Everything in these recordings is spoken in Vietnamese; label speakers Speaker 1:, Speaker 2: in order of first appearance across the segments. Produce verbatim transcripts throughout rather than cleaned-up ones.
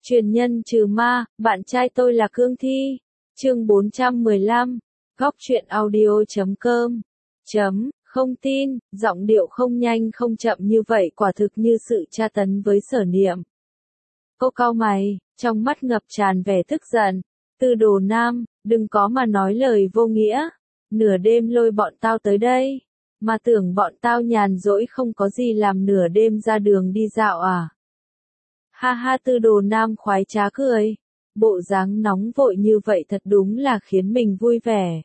Speaker 1: Truyền nhân trừ ma, bạn trai tôi là Cương Thi. Chương bốn trăm mười lăm. Góc truyện audio chấm com. Chấm, không tin, giọng điệu không nhanh không chậm như vậy quả thực như sự tra tấn với Sở Niệm. Cô cau mày, trong mắt ngập tràn vẻ tức giận. Tư Đồ Nam, đừng có mà nói lời vô nghĩa. Nửa đêm lôi bọn tao tới đây. Mà tưởng bọn tao nhàn rỗi không có gì làm nửa đêm ra đường đi dạo à? Ha ha, Tư Đồ Nam khoái trá cười. Bộ dáng nóng vội như vậy thật đúng là khiến mình vui vẻ.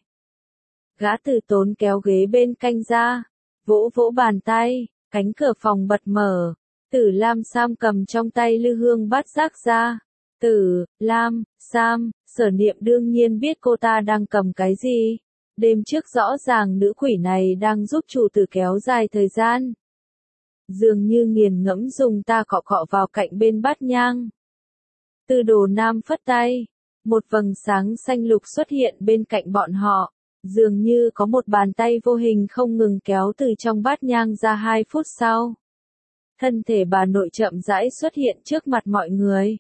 Speaker 1: Gã Từ Tốn kéo ghế bên cạnh ra, vỗ vỗ bàn tay, cánh cửa phòng bật mở. Tử Lam Sam cầm trong tay lư hương bát giác ra. Tử Lam Sam, Sở Niệm đương nhiên biết cô ta đang cầm cái gì. Đêm trước rõ ràng nữ quỷ này đang giúp chủ tử kéo dài thời gian. Dường như nghiền ngẫm dùng ta cọ cọ vào cạnh bên bát nhang. Tư Đồ Nam phất tay, một vầng sáng xanh lục xuất hiện bên cạnh bọn họ, dường như có một bàn tay vô hình không ngừng kéo từ trong bát nhang ra. Hai phút sau, thân thể bà nội chậm rãi xuất hiện trước mặt mọi người.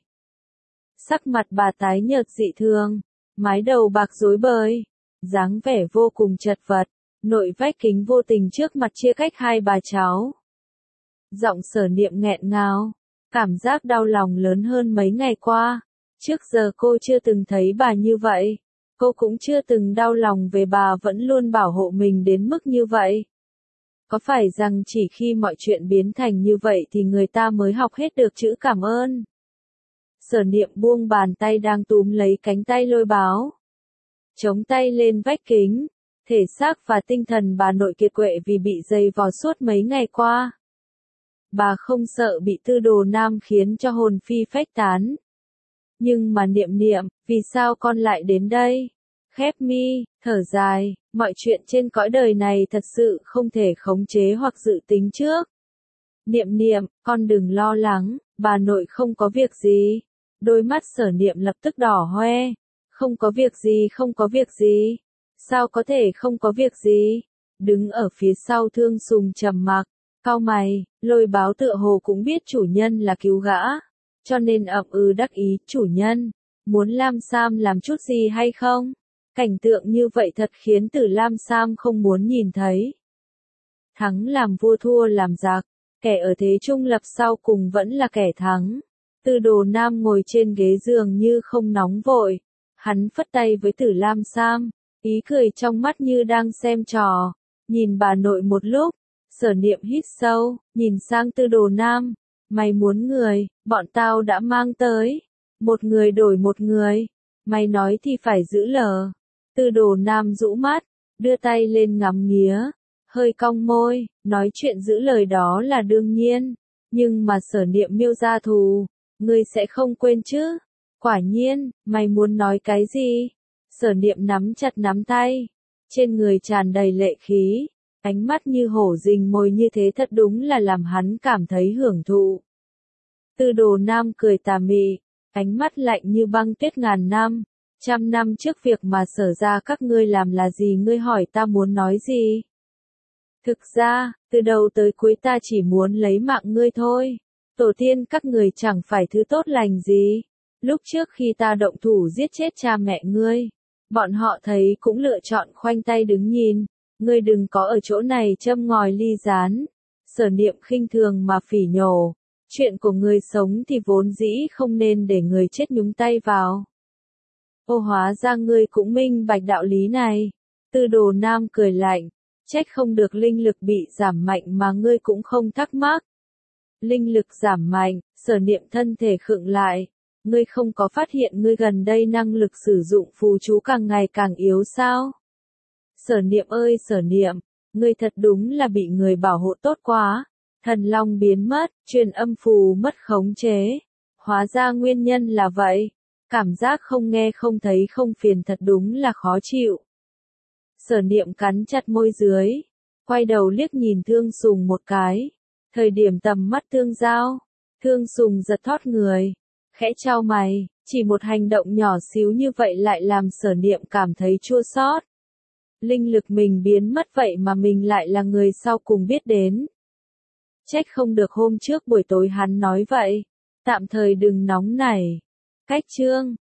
Speaker 1: Sắc mặt bà tái nhợt dị thường, mái đầu bạc rối bời, dáng vẻ vô cùng chật vật, nội vách kính vô tình trước mặt chia cách hai bà cháu. Giọng Sở Niệm nghẹn ngào, cảm giác đau lòng lớn hơn mấy ngày qua. Trước giờ cô chưa từng thấy bà như vậy, cô cũng chưa từng đau lòng về bà vẫn luôn bảo hộ mình đến mức như vậy. Có phải rằng chỉ khi mọi chuyện biến thành như vậy thì người ta mới học hết được chữ cảm ơn? Sở Niệm buông bàn tay đang túm lấy cánh tay Lôi Báo, chống tay lên vách kính. Thể xác và tinh thần bà nội kiệt quệ vì bị dày vò suốt mấy ngày qua. Bà không sợ bị Tư Đồ Nam khiến cho hồn phi phách tán. Nhưng mà Niệm Niệm, vì sao con lại đến đây? Khép mi, thở dài, mọi chuyện trên cõi đời này thật sự không thể khống chế hoặc dự tính trước. Niệm Niệm, con đừng lo lắng, bà nội không có việc gì. Đôi mắt Sở Niệm lập tức đỏ hoe. Không có việc gì, không có việc gì. Sao có thể không có việc gì? Đứng ở phía sau Thương Sùng trầm mặc, cau mày. Lôi Báo tựa hồ cũng biết chủ nhân là cứu gã, cho nên ậm ừ đắc ý. Chủ nhân, muốn Lam Sam làm chút gì hay không? Cảnh tượng như vậy thật khiến Tử Lam Sam không muốn nhìn thấy. Thắng làm vua thua làm giặc, kẻ ở thế trung lập sau cùng vẫn là kẻ thắng. Tư Đồ Nam ngồi trên ghế giường như không nóng vội. Hắn phất tay với Tử Lam Sam, ý cười trong mắt như đang xem trò. Nhìn bà nội một lúc, Sở Niệm hít sâu, nhìn sang Tư Đồ Nam. Mày muốn người, bọn tao đã mang tới. Một người đổi một người. Mày nói thì phải giữ lờ. Tư Đồ Nam rũ mắt, đưa tay lên ngắm nghía, hơi cong môi, nói chuyện giữ lời đó là đương nhiên. Nhưng mà Sở Niệm miêu ra thù, ngươi sẽ không quên chứ? Quả nhiên, mày muốn nói cái gì? Sở Niệm nắm chặt nắm tay, trên người tràn đầy lệ khí, ánh mắt như hổ rình mồi như thế thật đúng là làm hắn cảm thấy hưởng thụ. Tư Đồ Nam cười tà mị, ánh mắt lạnh như băng tuyết ngàn năm. Trăm năm trước việc mà Sở ra các ngươi làm là gì? Ngươi hỏi ta muốn nói gì? Thực ra, từ đầu tới cuối ta chỉ muốn lấy mạng ngươi thôi. Tổ tiên các người chẳng phải thứ tốt lành gì. Lúc trước khi ta động thủ giết chết cha mẹ ngươi, bọn họ thấy cũng lựa chọn khoanh tay đứng nhìn. Ngươi đừng có ở chỗ này châm ngòi ly gián. Sở Niệm khinh thường mà phỉ nhổ. Chuyện của người sống thì vốn dĩ không nên để người chết nhúng tay vào. Ô, hóa ra ngươi cũng minh bạch đạo lý này. Tư Đồ Nam cười lạnh, trách không được linh lực bị giảm mạnh mà ngươi cũng không thắc mắc. Linh lực giảm mạnh, Sở Niệm thân thể khựng lại. Ngươi không có phát hiện ngươi gần đây năng lực sử dụng phù chú càng ngày càng yếu sao? Sở Niệm ơi Sở Niệm, ngươi thật đúng là bị người bảo hộ tốt quá. Thần long biến mất, truyền âm phù mất khống chế. Hóa ra nguyên nhân là vậy. Cảm giác không nghe không thấy không phiền thật đúng là khó chịu. Sở Niệm cắn chặt môi dưới, quay đầu liếc nhìn Thương Sùng một cái. Thời điểm tầm mắt tương giao, Thương Sùng giật thót người, khẽ chau mày, chỉ một hành động nhỏ xíu như vậy lại làm Sở Niệm cảm thấy chua xót. Linh lực mình biến mất vậy mà mình lại là người sau cùng biết đến. Trách không được hôm trước buổi tối hắn nói vậy, tạm thời đừng nóng nảy, Cách chương